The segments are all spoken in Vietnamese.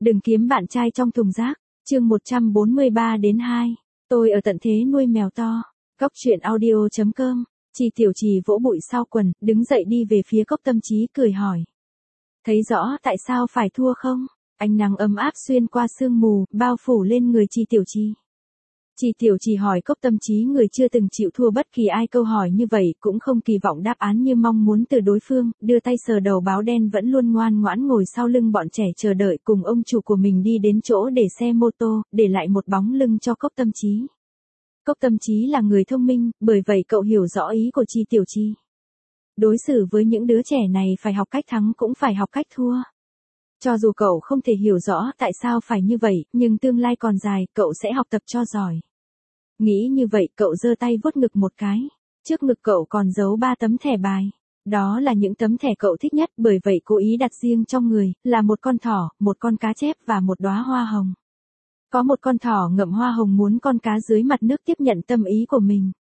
Đừng kiếm bạn trai trong thùng rác. Chương 143-2. Tôi ở tận thế nuôi mèo to. Cốc truyện audio.com. Chi Tiểu Trì vỗ bụi sau quần, đứng dậy đi về phía Cốc Tâm Chí cười hỏi. Thấy rõ tại sao phải thua không? Ánh nắng ấm áp xuyên qua sương mù, bao phủ lên người Chi Tiểu Trì. Chi Tiểu Trì hỏi Cốc Tâm Chí, người chưa từng chịu thua bất kỳ ai, câu hỏi như vậy cũng không kỳ vọng đáp án như mong muốn từ đối phương, đưa tay sờ đầu báo đen vẫn luôn ngoan ngoãn ngồi sau lưng bọn trẻ chờ đợi cùng ông chủ của mình đi đến chỗ để xe mô tô, để lại một bóng lưng cho Cốc Tâm Chí. Cốc Tâm Chí là người thông minh, bởi vậy cậu hiểu rõ ý của Chi Tiểu Trì. Đối xử với những đứa trẻ này phải học cách thắng cũng phải học cách thua. Cho dù cậu không thể hiểu rõ tại sao phải như vậy, nhưng tương lai còn dài, cậu sẽ học tập cho giỏi. Nghĩ như vậy, cậu giơ tay vuốt ngực một cái. Trước ngực cậu còn giấu 3 tấm thẻ bài. Đó là những tấm thẻ cậu thích nhất, bởi vậy cố ý đặt riêng trong người, là một con thỏ, một con cá chép và một đóa hoa hồng. Có một con thỏ ngậm hoa hồng muốn con cá dưới mặt nước tiếp nhận tâm ý của mình.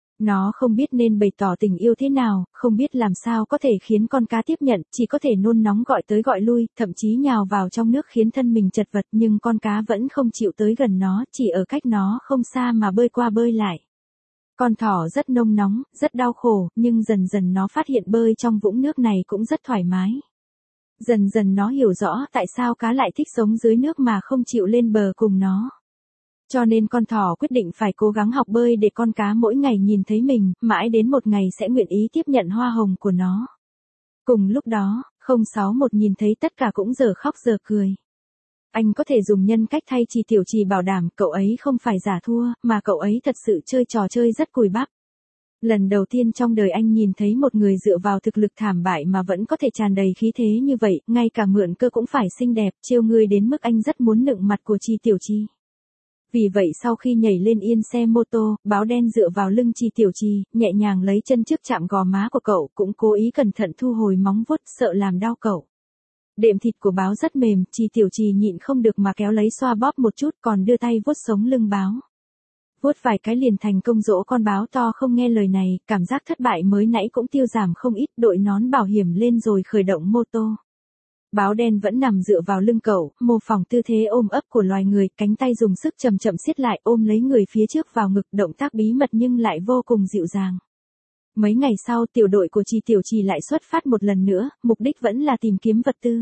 Nó không biết nên bày tỏ tình yêu thế nào, không biết làm sao có thể khiến con cá tiếp nhận, chỉ có thể nôn nóng gọi tới gọi lui, thậm chí nhào vào trong nước khiến thân mình chật vật, nhưng con cá vẫn không chịu tới gần nó, chỉ ở cách nó không xa mà bơi qua bơi lại. Con thỏ rất nôn nóng, rất đau khổ, nhưng dần dần nó phát hiện bơi trong vũng nước này cũng rất thoải mái. Dần dần nó hiểu rõ tại sao cá lại thích sống dưới nước mà không chịu lên bờ cùng nó. Cho nên con thỏ quyết định phải cố gắng học bơi để con cá mỗi ngày nhìn thấy mình, mãi đến một ngày sẽ nguyện ý tiếp nhận hoa hồng của nó. Cùng lúc đó, 061 nhìn thấy tất cả cũng giờ khóc giờ cười. Anh có thể dùng nhân cách thay Chi Tiểu Trì bảo đảm cậu ấy không phải giả thua, mà cậu ấy thật sự chơi trò chơi rất cùi bắp. Lần đầu tiên trong đời anh nhìn thấy một người dựa vào thực lực thảm bại mà vẫn có thể tràn đầy khí thế như vậy, ngay cả mượn cơ cũng phải xinh đẹp, trêu người đến mức anh rất muốn nựng mặt của Chi Tiểu Trì. Vì vậy sau khi nhảy lên yên xe mô tô, báo đen dựa vào lưng Chi Tiểu Trì, nhẹ nhàng lấy chân trước chạm gò má của cậu, cũng cố ý cẩn thận thu hồi móng vuốt, sợ làm đau cậu. Đệm thịt của báo rất mềm, Chi Tiểu Trì nhịn không được mà kéo lấy xoa bóp một chút, còn đưa tay vuốt sống lưng báo. Vuốt vài cái liền thành công dỗ con báo to không nghe lời này, cảm giác thất bại mới nãy cũng tiêu giảm không ít, đội nón bảo hiểm lên rồi khởi động mô tô. Báo đen vẫn nằm dựa vào lưng cậu, mô phỏng tư thế ôm ấp của loài người, cánh tay dùng sức chậm chậm siết lại ôm lấy người phía trước vào ngực, động tác bí mật nhưng lại vô cùng dịu dàng. Mấy ngày sau, tiểu đội của Chi Tiểu Trì lại xuất phát một lần nữa, mục đích vẫn là tìm kiếm vật tư.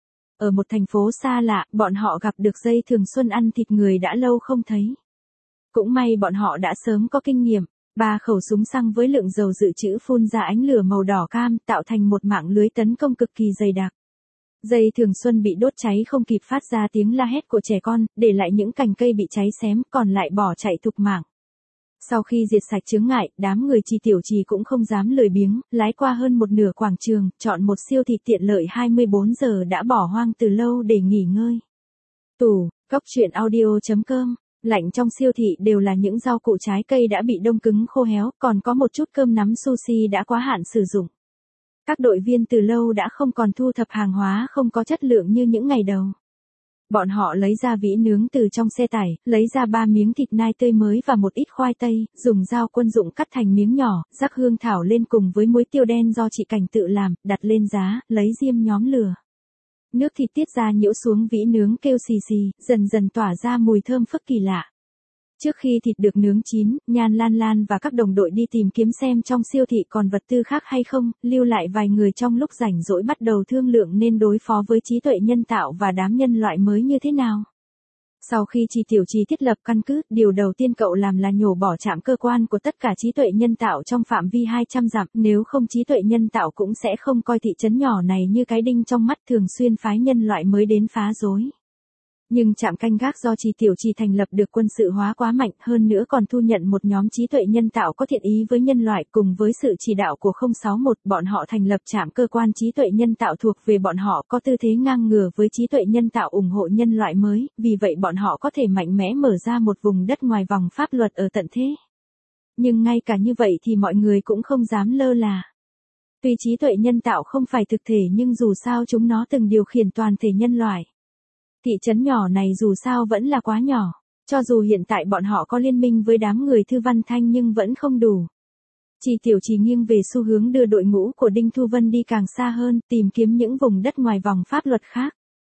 Ở một thành phố xa lạ, bọn họ gặp được dây thường xuân ăn thịt người đã lâu không thấy. Cũng may bọn họ đã sớm có kinh nghiệm, 3 khẩu súng xăng với lượng dầu dự trữ phun ra ánh lửa màu đỏ cam, tạo thành một mạng lưới tấn công cực kỳ dày đặc. Dây thường xuân bị đốt cháy không kịp phát ra tiếng la hét của trẻ con, để lại những cành cây bị cháy xém, còn lại bỏ chạy thục mạng. Sau khi diệt sạch chướng ngại, đám người Chi Tiểu Trì cũng không dám lười biếng, lái qua hơn một nửa quảng trường, chọn một siêu thị tiện lợi 24 giờ đã bỏ hoang từ lâu để nghỉ ngơi. Tủ, cốc truyện audio.com. Lạnh trong siêu thị đều là những rau củ trái cây đã bị đông cứng khô héo, còn có một chút cơm nắm sushi đã quá hạn sử dụng. Các đội viên từ lâu đã không còn thu thập hàng hóa không có chất lượng như những ngày đầu. Bọn họ lấy ra vĩ nướng từ trong xe tải, lấy ra 3 miếng thịt nai tươi mới và một ít khoai tây, dùng dao quân dụng cắt thành miếng nhỏ, rắc hương thảo lên cùng với muối tiêu đen do chị Cảnh tự làm, đặt lên giá, lấy diêm nhóm lửa. Nước thịt tiết ra nhiễu xuống vĩ nướng kêu xì xì, dần dần tỏa ra mùi thơm phức kỳ lạ. Trước khi thịt được nướng chín, Nhan Lan Lan và các đồng đội đi tìm kiếm xem trong siêu thị còn vật tư khác hay không, lưu lại vài người trong lúc rảnh rỗi bắt đầu thương lượng nên đối phó với trí tuệ nhân tạo và đám nhân loại mới như thế nào. Sau khi Chi Tiểu Trì thiết lập căn cứ, điều đầu tiên cậu làm là nhổ bỏ trạm cơ quan của tất cả trí tuệ nhân tạo trong phạm vi 200 dặm, nếu không trí tuệ nhân tạo cũng sẽ không coi thị trấn nhỏ này như cái đinh trong mắt, thường xuyên phái nhân loại mới đến phá rối. Nhưng trạm canh gác do Chi Tiểu Trì thành lập được quân sự hóa quá mạnh, hơn nữa còn thu nhận một nhóm trí tuệ nhân tạo có thiện ý với nhân loại, cùng với sự chỉ đạo của 061, bọn họ thành lập trạm cơ quan trí tuệ nhân tạo thuộc về bọn họ, có tư thế ngang ngửa với trí tuệ nhân tạo ủng hộ nhân loại mới, vì vậy bọn họ có thể mạnh mẽ mở ra một vùng đất ngoài vòng pháp luật ở tận thế. Nhưng ngay cả như vậy thì mọi người cũng không dám lơ là. Tuy trí tuệ nhân tạo không phải thực thể nhưng dù sao chúng nó từng điều khiển toàn thể nhân loại. Thị trấn nhỏ này dù sao vẫn là quá nhỏ, cho dù hiện tại bọn họ có liên minh với đám người Thư Văn Thanh nhưng vẫn không đủ. Chi Tiểu Trì nghiêng về xu hướng đưa đội ngũ của Đinh Thu Vân đi càng xa hơn, tìm kiếm những vùng đất ngoài vòng pháp luật khác.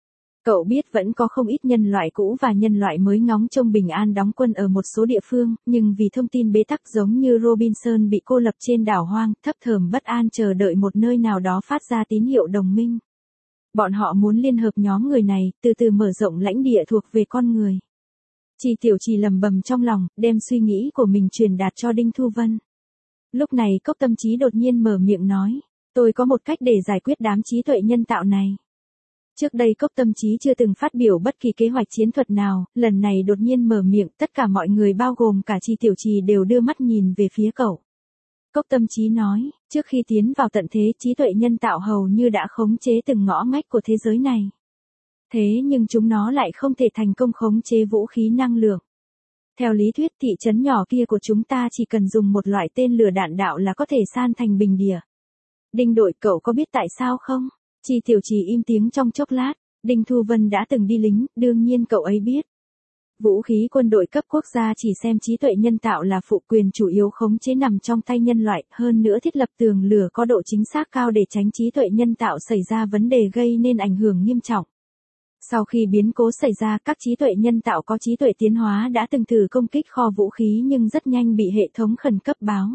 Cậu biết vẫn có không ít nhân loại cũ và nhân loại mới ngóng trông bình an đóng quân ở một số địa phương, nhưng vì thông tin bế tắc giống như Robinson bị cô lập trên đảo hoang, thấp thởm bất an chờ đợi một nơi nào đó phát ra tín hiệu đồng minh. Bọn họ muốn liên hợp nhóm người này, từ từ mở rộng lãnh địa thuộc về con người. Chi Tiểu Trì lầm bầm trong lòng, đem suy nghĩ của mình truyền đạt cho Đinh Thu Vân. Lúc này Cốc Tâm Trí đột nhiên mở miệng nói, tôi có một cách để giải quyết đám trí tuệ nhân tạo này. Trước đây Cốc Tâm Trí chưa từng phát biểu bất kỳ kế hoạch chiến thuật nào, lần này đột nhiên mở miệng, tất cả mọi người bao gồm cả Chi Tiểu Trì đều đưa mắt nhìn về phía cậu. Cốc Tâm Trí nói, trước khi tiến vào tận thế, trí tuệ nhân tạo hầu như đã khống chế từng ngõ ngách của thế giới này. Thế nhưng chúng nó lại không thể thành công khống chế vũ khí năng lượng. Theo lý thuyết, thị trấn nhỏ kia của chúng ta chỉ cần dùng một loại tên lửa đạn đạo là có thể san thành bình địa. Đinh đội, cậu có biết tại sao không? Chi Tiểu Trì im tiếng trong chốc lát. Đinh Thu Vân đã từng đi lính, đương nhiên cậu ấy biết. Vũ khí quân đội cấp quốc gia chỉ xem trí tuệ nhân tạo là phụ, quyền chủ yếu khống chế nằm trong tay nhân loại, hơn nữa thiết lập tường lửa có độ chính xác cao để tránh trí tuệ nhân tạo xảy ra vấn đề gây nên ảnh hưởng nghiêm trọng. Sau khi biến cố xảy ra, các trí tuệ nhân tạo có trí tuệ tiến hóa đã từng thử công kích kho vũ khí nhưng rất nhanh bị hệ thống khẩn cấp báo.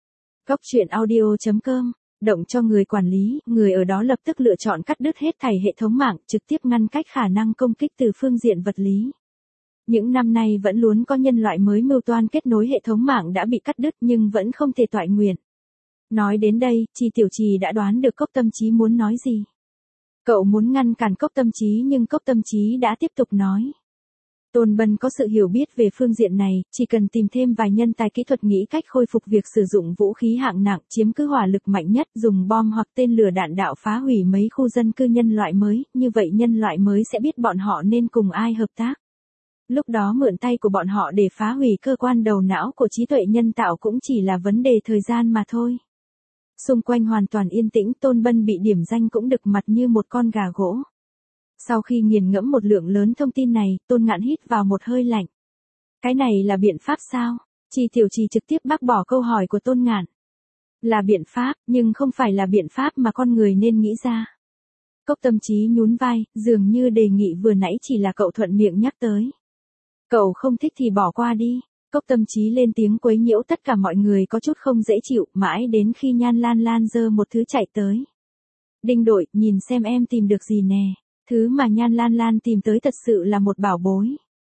Góc truyện audio.com. Động cho người quản lý, người ở đó lập tức lựa chọn cắt đứt hết thảy hệ thống mạng, trực tiếp ngăn cách khả năng công kích từ phương diện vật lý. Những năm nay vẫn luôn có nhân loại mới mưu toan kết nối hệ thống mạng đã bị cắt đứt nhưng vẫn không thể toại nguyện. Nói đến đây, Chi Tiểu Trì đã đoán được Cốc Tâm Trí muốn nói gì. Cậu muốn ngăn cản Cốc Tâm Trí nhưng Cốc Tâm Trí đã tiếp tục nói. Tôn Bân có sự hiểu biết về phương diện này, chỉ cần tìm thêm vài nhân tài kỹ thuật nghĩ cách khôi phục việc sử dụng vũ khí hạng nặng, chiếm cứ hỏa lực mạnh nhất, dùng bom hoặc tên lửa đạn đạo phá hủy mấy khu dân cư nhân loại mới, như vậy nhân loại mới sẽ biết bọn họ nên cùng ai hợp tác. Lúc đó mượn tay của bọn họ để phá hủy cơ quan đầu não của trí tuệ nhân tạo cũng chỉ là vấn đề thời gian mà thôi. Xung quanh hoàn toàn yên tĩnh, Tôn Bân bị điểm danh cũng đực mặt như một con gà gỗ. Sau khi nghiền ngẫm một lượng lớn thông tin này, Tôn Ngạn hít vào một hơi lạnh. Cái này là biện pháp sao? Chi Tiểu Trì trực tiếp bác bỏ câu hỏi của Tôn Ngạn. Là biện pháp, nhưng không phải là biện pháp mà con người nên nghĩ ra. Cốc Tâm Trí nhún vai, dường như đề nghị vừa nãy chỉ là cậu thuận miệng nhắc tới. Cậu không thích thì bỏ qua đi. Cốc Tâm Trí lên tiếng quấy nhiễu tất cả mọi người có chút không dễ chịu, mãi đến khi Nhan Lan Lan giơ một thứ chạy tới. Đinh đội, nhìn xem em tìm được gì nè. Thứ mà Nhan Lan Lan tìm tới thật sự là một bảo bối.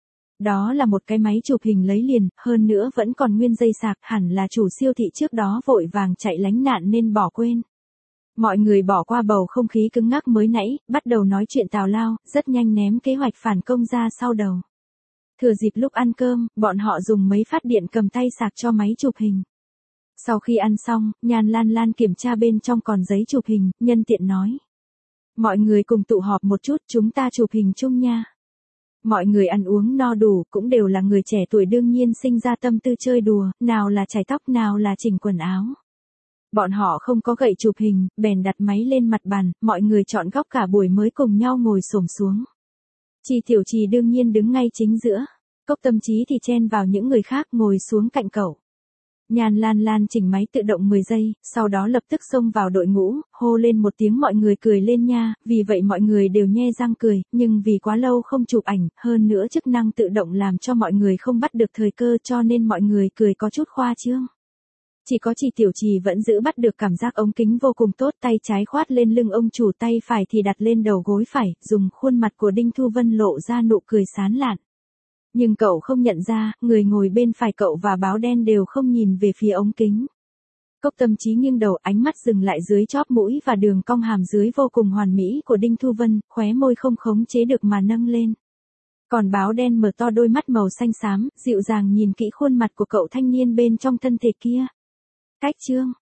Đó là một cái máy chụp hình lấy liền, hơn nữa vẫn còn nguyên dây sạc, hẳn là chủ siêu thị trước đó vội vàng chạy lánh nạn nên bỏ quên. Mọi người bỏ qua bầu không khí cứng ngắc mới nãy, bắt đầu nói chuyện tào lao, rất nhanh ném kế hoạch phản công ra sau đầu. Thừa dịp lúc ăn cơm, bọn họ dùng mấy phát điện cầm tay sạc cho máy chụp hình. Sau khi ăn xong, Nhan Lan Lan kiểm tra bên trong còn giấy chụp hình, nhân tiện nói. Mọi người cùng tụ họp một chút, chúng ta chụp hình chung nha. Mọi người ăn uống no đủ, cũng đều là người trẻ tuổi đương nhiên sinh ra tâm tư chơi đùa, nào là chải tóc nào là chỉnh quần áo. Bọn họ không có gậy chụp hình, bèn đặt máy lên mặt bàn, mọi người chọn góc cả buổi mới cùng nhau ngồi xổm xuống. Chi Tiểu Trì đương nhiên đứng ngay chính giữa. Cốc Tâm Trí thì chen vào những người khác ngồi xuống cạnh cậu. Nhan Lan Lan chỉnh máy tự động 10 giây, sau đó lập tức xông vào đội ngũ, hô lên một tiếng mọi người cười lên nha, vì vậy mọi người đều nhe răng cười, nhưng vì quá lâu không chụp ảnh, hơn nữa chức năng tự động làm cho mọi người không bắt được thời cơ cho nên mọi người cười có chút khoa trương. Chỉ có Chi Tiểu Trì vẫn giữ bắt được cảm giác ống kính vô cùng tốt, tay trái khoát lên lưng ông chủ, tay phải thì đặt lên đầu gối phải, dùng khuôn mặt của Đinh Thu Vân lộ ra nụ cười sán lạn. Nhưng cậu không nhận ra, người ngồi bên phải cậu và báo đen đều không nhìn về phía ống kính. Cốc Tâm Trí nghiêng đầu, ánh mắt dừng lại dưới chóp mũi và đường cong hàm dưới vô cùng hoàn mỹ của Đinh Thu Vân, khóe môi không khống chế được mà nâng lên. Còn báo đen mở to đôi mắt màu xanh xám, dịu dàng nhìn kỹ khuôn mặt của cậu thanh niên bên trong thân thể kia. Cách chương